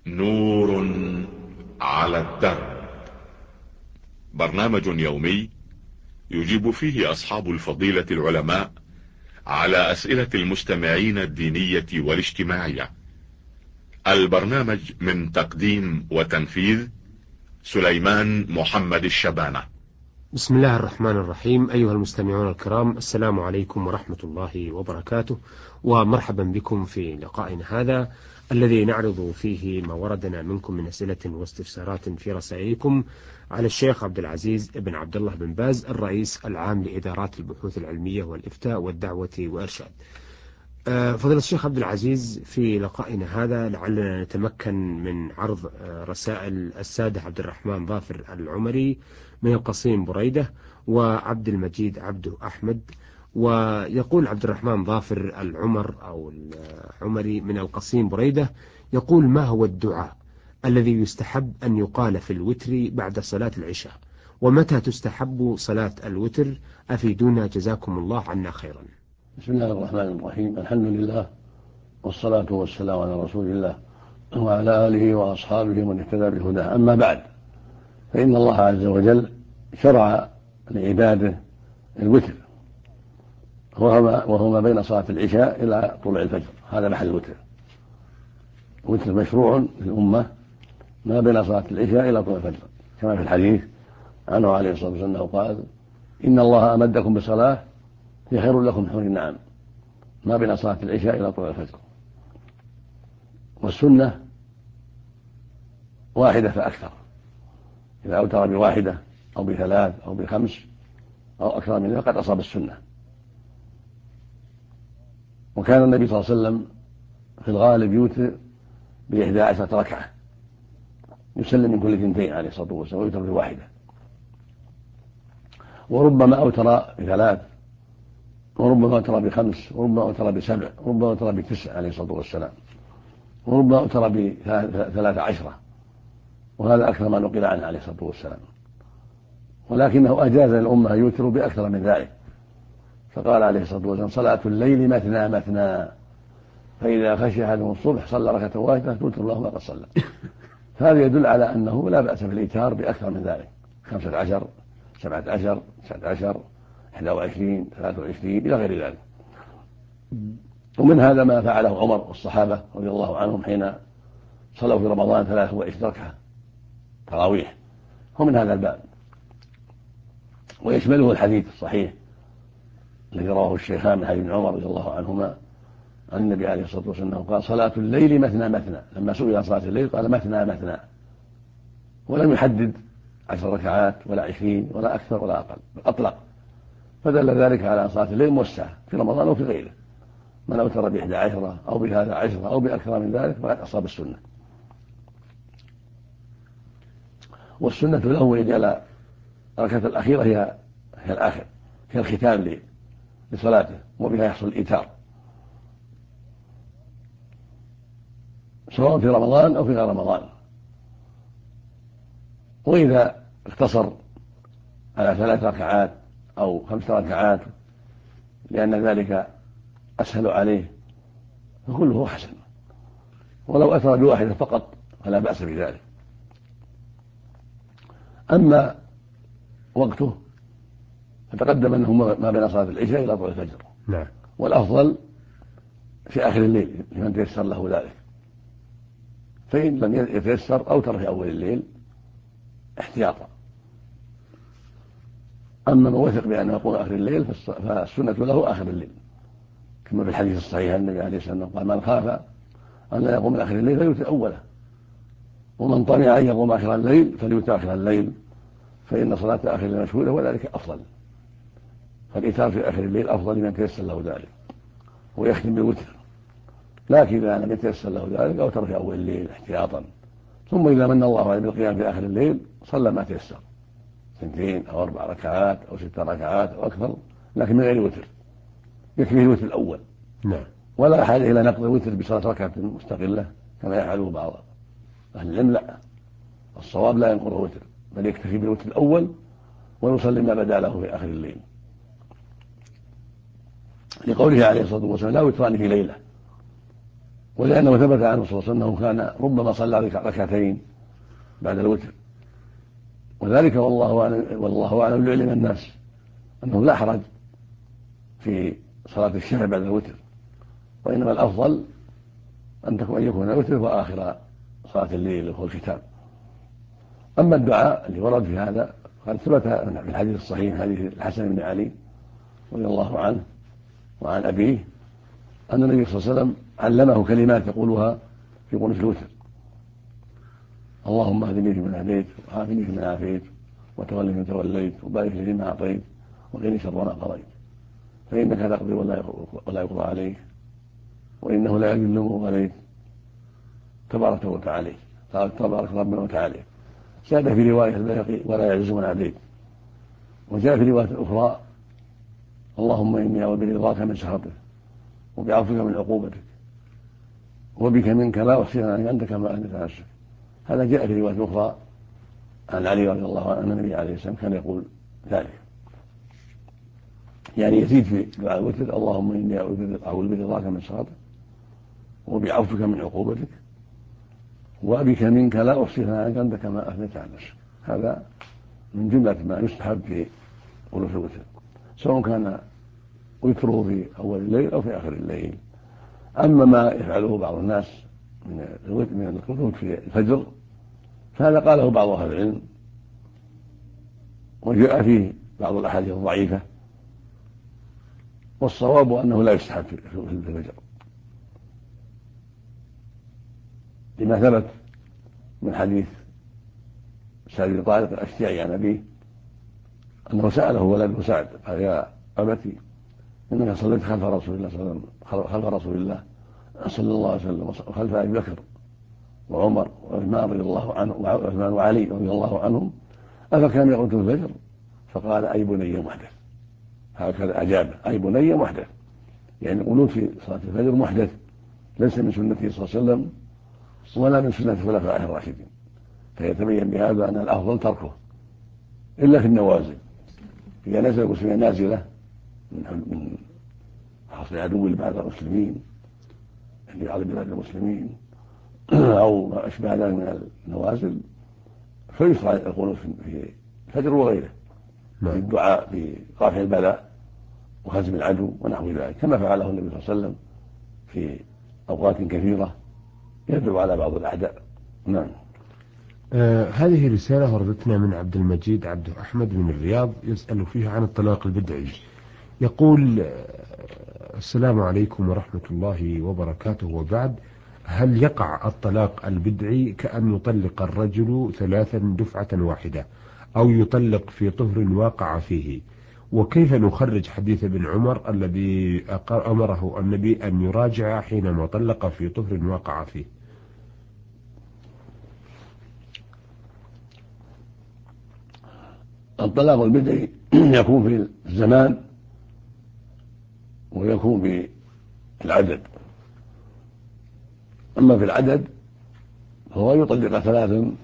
نور على الدرب. برنامج يومي يجيب فيه أصحاب الفضيلة العلماء على أسئلة المستمعين الدينية والاجتماعية. البرنامج من تقديم وتنفيذ سليمان محمد الشبانة. بسم الله الرحمن الرحيم. أيها المستمعون الكرام، السلام عليكم ورحمة الله وبركاته، ومرحبا بكم في لقائنا هذا الذي نعرض فيه ما وردنا منكم من أسئلة واستفسارات في رسائلكم على الشيخ عبد العزيز بن عبد الله بن باز، الرئيس العام لإدارات البحوث العلمية والإفتاء والدعوة وإرشاد. فضيلة الشيخ عبد العزيز، في لقائنا هذا لعلنا نتمكن من عرض رسائل السادة عبد الرحمن ظافر العمري من القصيم بريدة، وعبد المجيد عبده أحمد. ويقول عبد الرحمن ظافر العمر أو العمري من القصيم بريدة، يقول: ما هو الدعاء الذي يستحب أن يقال في الوتر بعد صلاة العشاء؟ ومتى تستحب صلاة الوتر؟ أفيدونا جزاكم الله عنا خيرا. بسم الله الرحمن الرحيم. الحمد لله والصلاة والسلام على رسول الله وعلى آله وأصحابه ومن اهتدى بهداه. أما بعد، فإن الله عز وجل شرع لعباده الوتر، وهو ما بين صلاة العشاء إلى طلوع الفجر. هذا محل الوتر. الوتر مشروع للأمة ما بين صلاة العشاء إلى طلوع الفجر، كما في الحديث عنه عليه الصلاة والسلام قال: إن الله أمدكم بصلاة هي خير لكم حور النعم، ما بين صلاة العشاء إلى طلوع الفجر. والسنة واحدة فأكثر، إذا أوتر بواحدة أو بثلاث أو بخمس أو أكثر من ذلك قد أصاب السنة. وكان النبي صلى الله عليه وسلم في الغالب يوتر ب11 ركعة، يسلم من كل 2 عليه الصلاة والسلام، ويوتر بواحدة. وربما أوتر ب3، وربما أوتر ب5، وربما أوتر ب7، وربما أوتر ب9 عليه الصلاة والسلام، وربما أوتر ب13، وهذا أكثر ما نقل عنه عليه الصلاة والسلام. ولكنه أجاز للأمة يوتر بأكثر من ذلك، فقال عليه الصلاة والسلام: صلاة الليل مثنى مثنى، فإذا خشي أحدهم الصبح صلى ركعة واحدة توتر له ما قد صلى. فهذا يدل على أنه لا بأس بالإيتار بأكثر من ذلك: 15، 17، 19، 21، 23 إلى غير ذلك. ومن هذا ما فعله عمر والصحابة رضي الله عنهم حين صلوا في رمضان 23 ركعة تراويح، ومن هذا الباب. ويشمله الحديث الصحيح الذي رواه الشيخان من حديث عمر رضي الله عنهما عن النبي عليه الصلاة والسلام قال: صلاة الليل مثنى مثنى. لما سئل عن صلاة الليل قال: مثنى مثنى، ولم يحدد 10 ركعات ولا 20 ولا أكثر ولا أقل، بل أطلق. فدل ذلك على أن صلاة الليل موسعة في رمضان أو في غيره. من أوتر ب11 أو ب13 أو بأكثر من ذلك فقد أصاب السنة. والسنة له أن يجعل الركعة الأخيرة هي الآخر، هي الختام لصلاته، وبها يحصل الإيتار سواء في رمضان أو في غير رمضان. وإذا اقتصر على 3 ركعات أو 5 ركعات لأن ذلك أسهل عليه فكله حسن، ولو أتر بواحدة فقط فلا بأس بذلك. أما وقته فتقدم أنه ما بين صلاة العشاء إلى طلوع الفجر. نعم. والأفضل في آخر الليل لمن تيسر له ذلك، فإن لم يتيسر أوتر في أول الليل احتياطا. أما من وثق بأنه يقوم آخر الليل فالسنة له آخر الليل، كما في الحديث الصحيح النبي عليه الصلاة والسلام قال: من خاف أن لا يقوم آخر الليل فليوتر أوله، ومن طمع أن يقوم آخر الليل فليوتر آخر الليل، فإن صلاة آخر الليل مشهودة وذلك أفضل. فالإيتار في آخر الليل أفضل لمن تيسر له ذلك، ويختم بالوتر. لكن إذا لم يتيسر له ذلك أوتر في أول الليل احتياطا، ثم إذا من الله عليه بالقيام في آخر الليل صلى ما تيسر، 2 أو 4 ركعات أو 6 ركعات أو أكثر، لكن من غير وتر، يكفيه الوتر الأول. نعم. ولا حاجة إلى نقض الوتر بصلاة ركعة مستقلة كما يفعله بعض أهل العلم. لا، الصواب لا ينقض الوتر، بل يكتفي بالوتر الأول ويصلي ما بدا له في آخر الليل، لقوله عليه الصلاة والسلام: لا وتران في ليلة. ولأنه ثبت عنه صلى الله عليه وسلم أنه كان ربما صلى ركعتين بعد الوتر، وذلك والله أعلم لعلم الناس أنه لا حرج في صلاة الشفع بعد الوتر، وإنما الأفضل أن يكون الوتر هو آخر صلاة الليل وهو الختام. أما الدعاء اللي ورد في هذا قد ثبت في الحديث الصحيح حديث الحسن بن علي رضي الله عنه وعن أبيه أن النبي صلى الله عليه وسلم علمه كلمات يقولها في قنوت الوتر: اللهم اهدني فيمن هديت، وعافني فيمن عافيت، وتولني فيمن توليت، وبارك لي فيما أعطيت، وقني شر ما قضيت، فإنك تقضي ولا يقضى عليك، وإنه لا يذل من واليت، تبارك وتعالى. تبارك ربنا وتعالى. زاد في رواية البيهقي: ولا يعز من عاديت. وجاء في رواية أخرى: اللهم إني أعوذ برضاك من سخطك، وبعفوك من عقوبتك، وبك منك لا أحصي ثناء أنت كما أثنيت على نفسك. هذا جاء في رواية أخرى عن علي رضي الله عنه أن النبي عليه السلام كان يقول ذلك، يعني يزيد في دعاء الوتر: اللهم إني أعوذ برضاك من سخطك، وبعفوك من عقوبتك، وبك منك لا أحصي ثناء أنت كما أثنيت على نفسك. هذا من جملة ما يستحب في قنوت الوتر، سواء كان وتره في أول الليل أو في آخر الليل. أما ما يفعله بعض الناس من القنوت في الفجر فهذا قاله بعض أهل العلم، وجاء فيه بعض الأحاديث الضعيفة، والصواب أنه لا يستحب في الفجر، لما ثبت من حديث سعد بن طارق الأشجعي عن أبيه أنه سأله ولده سعد قال: يا أبتي إنك صليت خلف رسول الله صلى الله عليه وسلم وخلف أبي بكر وعمر وعثمان رضي الله عنه وعثمان وعلي رضي الله عنهم، أفكان يقنت الفجر؟ فقال: أي بني محدث. هكذا أجاب: أي بني محدث، يعني القنوت في صلاة الفجر محدث، ليس من سنته صلى الله عليه وسلم ولا من سنة الخلفاء الراشدين، فيتبين بهذا أن الأفضل تركه إلا في النوازل، إذا نزل المسلمين نازلة من حصر عدو لبعض المسلمين في بعض بلاد المسلمين أو ما أشبه ذلك من النوازل، فيشرع القنوت في الفجر وغيره في الدعاء برفع البلاء وهزم العدو ونحو ذلك، كما فعله النبي صلى الله عليه وسلم في أوقات كثيرة يدعو على بعض الأعداء. نعم. هذه رسالة وردتنا من عبد المجيد عبد أحمد من الرياض، يسأل فيها عن الطلاق البدعي. يقول: السلام عليكم ورحمة الله وبركاته، وبعد، هل يقع الطلاق البدعي كأن يطلق الرجل 3 دفعة واحدة، أو يطلق في طهر واقع فيه؟ وكيف نخرج حديث ابن عمر الذي أمره النبي أن يراجع حينما طلق في طهر واقع فيه؟ الطلاق البدعي يكون في الزمان ويكون في العدد. أما في العدد فهو يطلق 3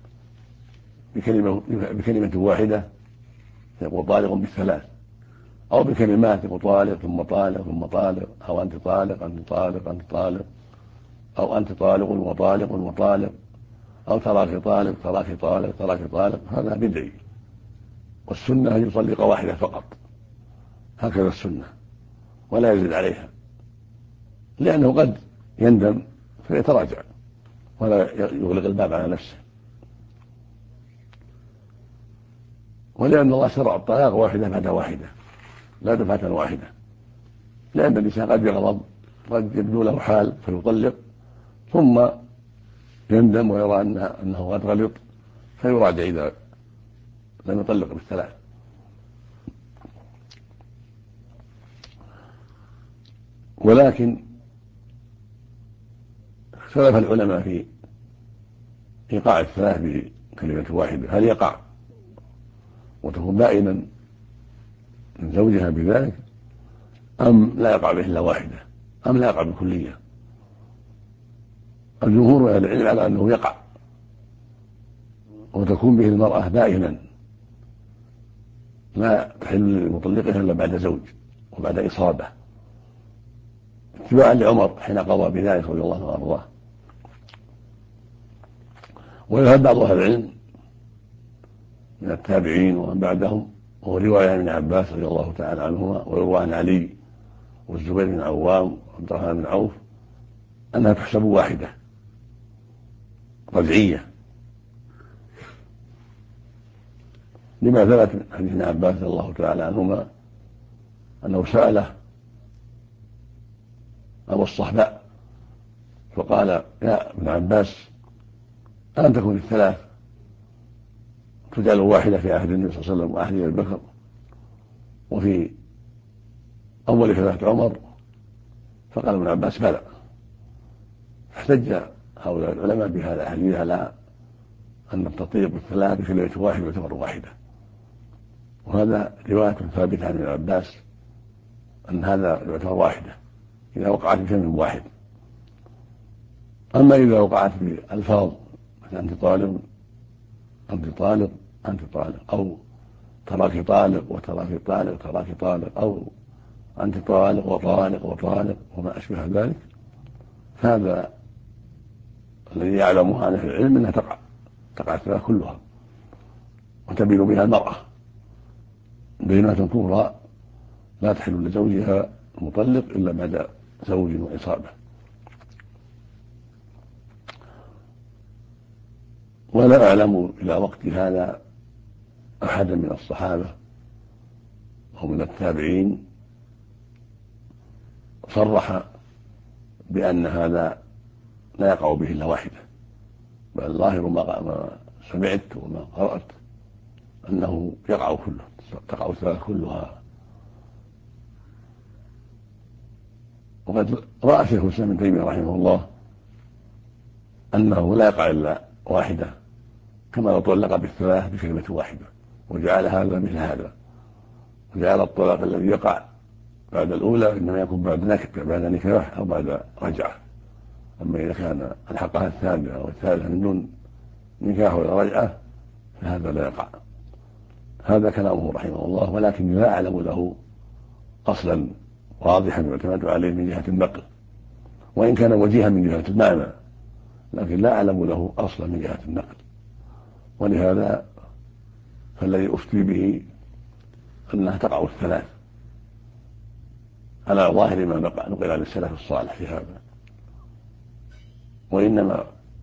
بكلمة واحدة، يقول طالق ب3، أو بكلمات يقول طالق ثم طالق ثم طالق، أو أنت طالق أنت طالق أنت طالق، أو أنت طالق وطالق وطالق، أو تراك طالق تراك طالق تراك طالق. هذا بدعي، والسنة أن يطلق واحدة فقط، هكذا السنة، ولا يزيد عليها، لأنه قد يندم فيتراجع ولا يغلق الباب على نفسه، ولأن الله شرع الطلاق واحدة بعد واحدة لا دفعة واحدة، لأن الإنسان قد يغضب، قد يبدو له حال فيطلق ثم يندم ويرى أنه قد غلط فيراجع إذا لم يطلق ب3. ولكن اختلف العلماء في إيقاع 3 بكلمة واحدة، هل يقع وتكون بائنا من زوجها بذلك، أم لا يقع به إلا واحدة، أم لا يقع بكلية؟ الجمهور من العلم على أنه يقع وتكون به المرأة بائنا لا تحل لمطلقها إلا بعد زوج وبعد إصابة، اتباعا لعمر حين قضى بذلك رضي الله عنه وارضاه. ويذهب بعض اهل العلم من التابعين ومن بعدهم، وهو روايه عن ابن عباس رضي الله تعالى عنهما، ويروى عن علي والزبير بن عوام وعبد الرحمن بن عوف انها تحسب واحده رجعيه، لما ثبت من حديث ابن عباس رضي الله تعالى عنهما انه ساله ابو الصحباء فقال: يا ابن عباس، ألم تكن الثلاث تجعل واحدة في عهد النبي صلى الله عليه وسلم وعهد أبي بكر وفي أول خلافة عمر؟ فقال ابن عباس: بلى. فاحتج هؤلاء العلماء بهذا الحديث على أن تطيب الثلاث في ليلة واحد وتمر واحدة، وهذا رواية ثابتة عن ابن عباس أن هذا يعتبر واحدة إذا وقعت بكلمة واحد. أما إذا وقعت بألفاظ مثل أنت طالق أنت طالق أنت طالق، أو تراك طالق وتراك طالق تراك طالق، أو أنت طالق وطالق وطالق وما أشبه ذلك، فهذا الذي يعلمه عن أهل العلم أنها تقع الثلاث كلها وتبين بها المرأة بينة كبرى لا تحل لزوجها المطلق إلا بعد زوج وإصابة. ولا أعلم إلى وقت هذا أحدا من الصحابة أو من التابعين صرح بأن هذا لا يقع به إلا واحدة، بل ظاهر ما سمعت وما قرأت أنه يقع كله، تقع الثلاث كلها. وقد رأى شيخ الإسلام ابن تيمية رحمه الله أنه لا يقع إلا واحدة، كما لو طلق بالثلاث بكلمة واحدة، وجعل هذا مثل هذا، وجعل الطلاق الذي يقع بعد الأولى إنما يكون بعد نكاح أو بعد رجعة. أما إذا كان الحقها الثانية أو الثالثة من دون نكاح ولا رجعة فهذا لا يقع. هذا كلامه رحمه الله، ولكن لا أعلم له أصلا واضحا يعتمد عليه من جهة النقل، وإن كان وجيها من جهة المعنى، لكن لا أعلم له أصلا من جهة النقل. ولهذا فالذي أفتي به أنها تقع الثلاث على ظاهر ما نقل عن السلف الصالح في هذا، وإنما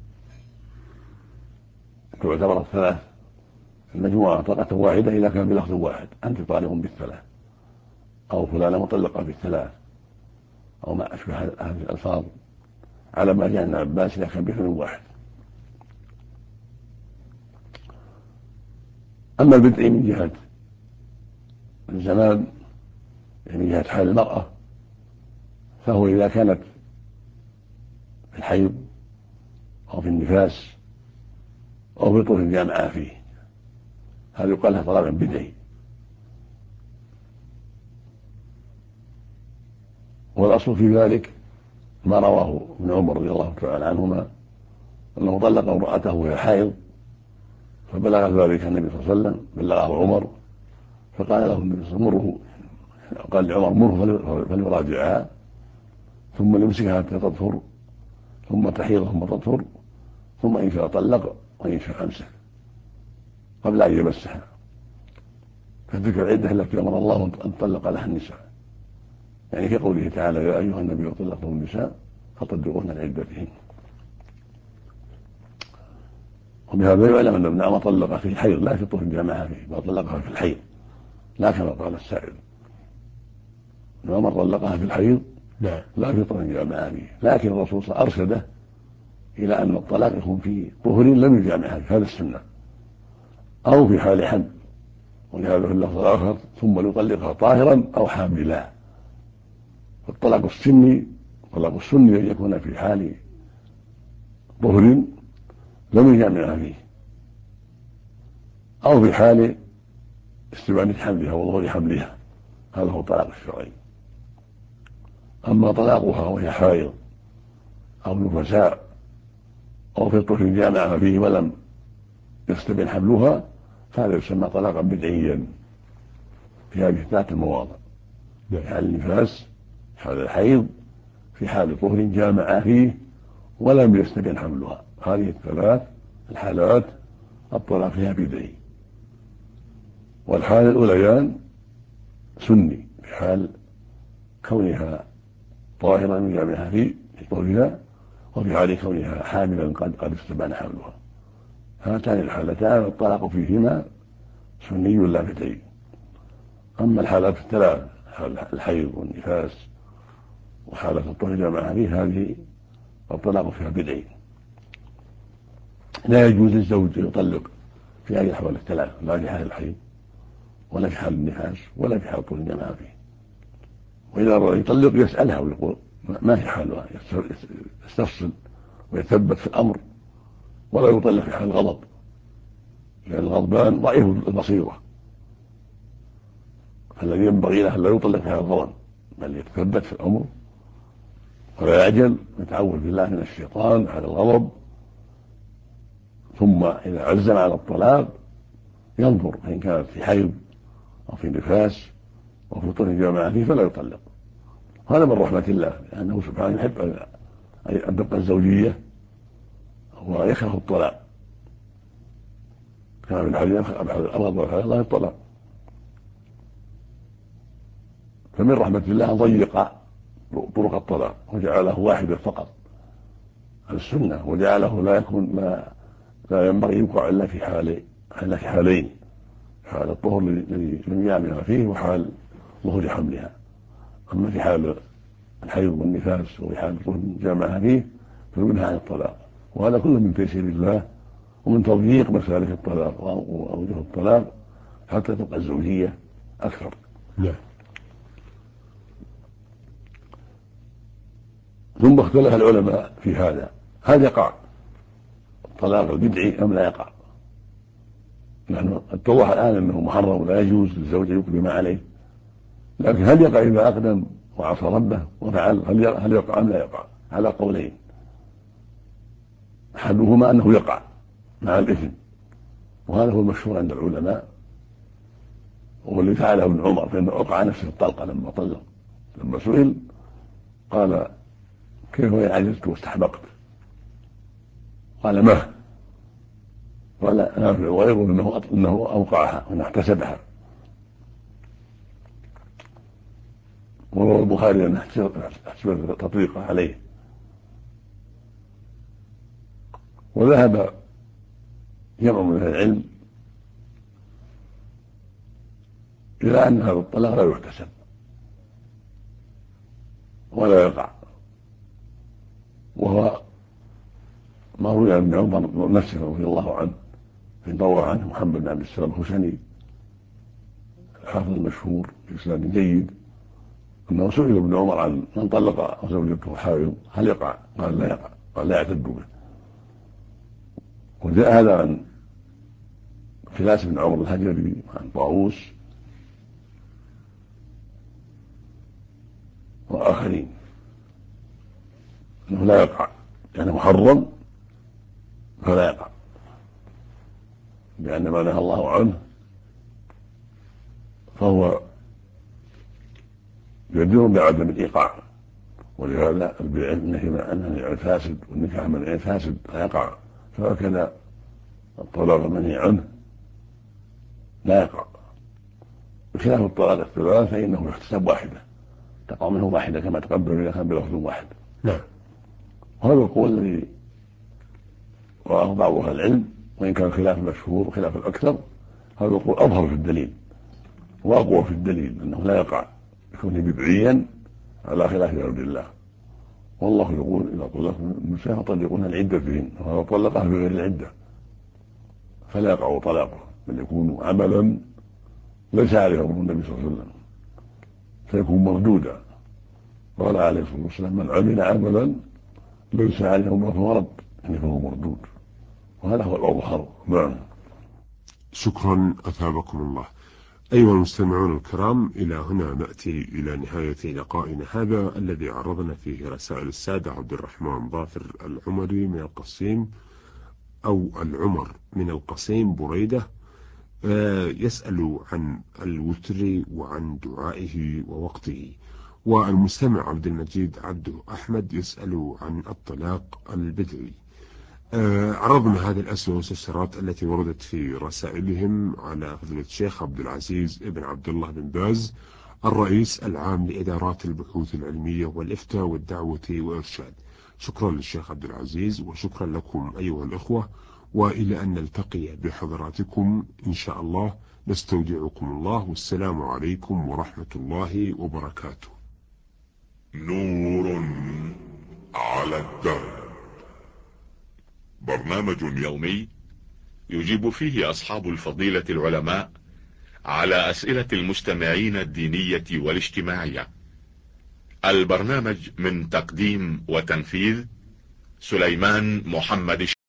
تعتبر الثلاث المجموعة طلقة واحدة إذا كان بلفظ واحد: أنت طالق بالثلاث، أو فلانة مطلقة بالثلاث، أو ما أشبه هذه الألفاظ، على ما جاء ابن عباس إذا كان بلفظ واحد. أما البدء من جهة الزمان، يعني من جهة حال المرأة، فهو إذا كانت في الحيض أو في النفاس أو في طهر الجامعة فيه، هذا يقال لها طلاق بدعي. والأصل في ذلك ما رواه ابن عمر رضي الله تعالى عنهما أنه طلق امرأته وهي حائض، فبلغ ذلك النبي صلى الله عليه وسلم، بلغه عمر، فقال له النبي صلى الله عليه وسلم: قال لعمر: مره فليراجعها ثم يمسكها حتى تطهر، ثم تحيض ثم تطهر، ثم إن شاء طلق وإن شاء أمسك قبل أن يمسها. فتلك العدة التي أمر الله أن طلق لها النساء، يعني في قوله تعالى: يا أيها النبي طلقتم النساء فطلقوهن لعدتهن. وبهذا يعلم أن ابن عمر طلق في الحيض لا في طهر الجامعة فيه، بل طلقها في الحيض لا كما قال السائل. ابن عمر طلقها في الحيض لا في طهر الجامعة فيه، لكن الرسول صلى الله عليه وسلم أرشده إلى أن الطلاق يكون في طهر لم يجامعها، هذا السنة، أو في حال حمل، ولهذا في اللفظ الآخر: ثم يطلقها طاهرا أو حاملا. فالطلاق السني طلاق السني أن يكون في حال طهر لم يجامعها فيه، أو في حال استبانة حملها وظهور حملها، هذا هو الطلاق الشرعي. أما طلاقها وهي حائض أو نفساء أو في طهر جامعها فيه ولم يستبن حملها، فهذا يسمى طلاقا بدعيا في هذه الثلاث المواضع: في حال النفاس، في حال الحيض، في حال طهر جامع فيه ولم يستبن حملها. هذه الثلاث الحالات الطلاق فيها بدعي. والحال الأوليان سني في حال كونها طاهرا من جامعها في طهرها، وفي حال كونها حاملا قد استبان حملها. هاتان الحالتان الطلاق فيهما سني لا بدعي. أما الحالات الثلاث، الحيض والنفاس وحالة الطهر جامعها فيه، هذه الطلاق فيها بدعي. لا يجوز للزوج أن يطلق في هذه الأحوال الثلاث، لا في حال الحيض ولا في حال النفاس ولا في حال الطهر جامعها فيه. وإذا أراد يطلق يسألها ويقول ما في حالها، يستفصل ويثبت في الأمر، ولا يطلق في حال الغضب، لأن الغضبان ضعيف البصيرة، فالذي ينبغي له لا يطلق في حال الغضب، بل يتثبت في الأمر ولا يعجل، يتعوذ بالله من الشيطان على الغضب. ثم إذا عزم على الطلاق ينظر إن كانت في حيض أو في نفاس أو في طهر جامعها فيه فلا يطلق. هذا من رحمة الله، لأنه سبحانه يحب أن تبقى الزوجية ويكره الطلاق، كما في الحديث الأبغض والحلال الله الطلاق. فمن رحمة الله أن ضيق طرق الطلاق وجعله واحدة فقط على السنة، وجعله لا ينبغي يوقع إلا في حالين: حال الطهر الذي لم يعملها فيه، وحال ظهور حملها. أما في حال الحيض والنفاس وفي حال الطهر جامعها فيه فينهى عن الطلاق. وهذا كله من تيسير الله ومن تضييق مسالك الطلاق وأوجه الطلاق حتى تبقى الزوجية أكثر. نعم. ثم اختلف العلماء في هذا: هل يقع الطلاق البدعي أم لا يقع؟ نحن اتضح الآن أنه محرم ولا يجوز للزوج أن يقدم عليه، لكن هل يقع إذا أقدم وعصى ربه وفعل؟ هل يقع أم لا يقع؟ على قولين: أحدهما أنه يقع مع الإثم، وهذا هو المشهور عند العلماء، والذي فعله ابن عمر، فإنه أوقع نفسه الطلقة لما طلق. لما سئل قال: كيف وإن عجزت واستحبقت؟ قال: ما ولا نافع وغيره انه اوقعها وانه احتسبها. وروى البخاري انه احتسب التطبيق عليه. وذهب جمع من العلم الى ان هذا الطلاق لا يحتسب ولا يقع، وهو ما روي عن ابن عمر نفسه رضي الله عنه، روى عنه محمد بن عبد السلام الخشني الحافظ المشهور بإسناد جيد أنه سئل ابن عمر عن من طلق زوجته حائض هل يقع؟ قال: لا يقع، قال: لا يعتد به. وجاء هذا عن خلاس بن عمر الهجري عن طاووس وآخرين أنه لا يقع، يعني محرم فلا يقع، لأن ما نهى الله عنه فهو يدير بعدم الإيقاع. ولهذا النهي فاسد، والنكاح منهي فاسد لا يقع، فهكذا الطلاق المنهي عنه لا يقع. بخلاف الطلاق الثلاث فإنه يحتسب واحدة، تقع منه واحدة كما تقدم إذا كان بلفظ واحد. نعم. وهذا القول الذي رواه بعض أهل العلم، وإن كان خلاف المشهور وخلاف الأكثر، هذا القول أظهر في الدليل وأقوى في الدليل أنه لا يقع يكون بدعيا على خلاف أمر الله. والله يقول: إذا طلقتم النساء فطلقوهن لعدتهن، وهذا طلقها بغير العدة فلا يقع طلاقه، بل يكون عملا ليس عليه أمر النبي صلى الله عليه وسلم فيكون مردودا. قال عليه الصلاة والسلام: من عمل عملا ليس عليه أمر فهو رد، يعني فهو مردود. وهذا هو الأظهر. نعم. شكرا أثابكم الله. أيها المستمعون الكرام، إلى هنا نأتي إلى نهاية لقائنا هذا الذي عرضنا فيه رسائل السادة عبد الرحمن ظافر العمري من القصيم، أو العمر من القصيم بريدة، يسأل عن الوتر وعن دعائه ووقته، والمستمع عبد المجيد عبده أحمد يسأل عن الطلاق البدعي. عرضنا هذه الأسئلة والاستفسارات التي وردت في رسائلهم على فضيلة الشيخ عبد العزيز ابن عبد الله بن باز الرئيس العام لإدارات البحوث العلمية والإفتاء والدعوة والإرشاد. شكرا للشيخ عبد العزيز وشكرا لكم أيها الأخوة، وإلى أن نلتقي بحضراتكم إن شاء الله. نستودعكم الله، والسلام عليكم ورحمة الله وبركاته. نور على الدرب، برنامج يومي يجيب فيه أصحاب الفضيلة العلماء على أسئلة المستمعين الدينية والاجتماعية. البرنامج من تقديم وتنفيذ سليمان محمد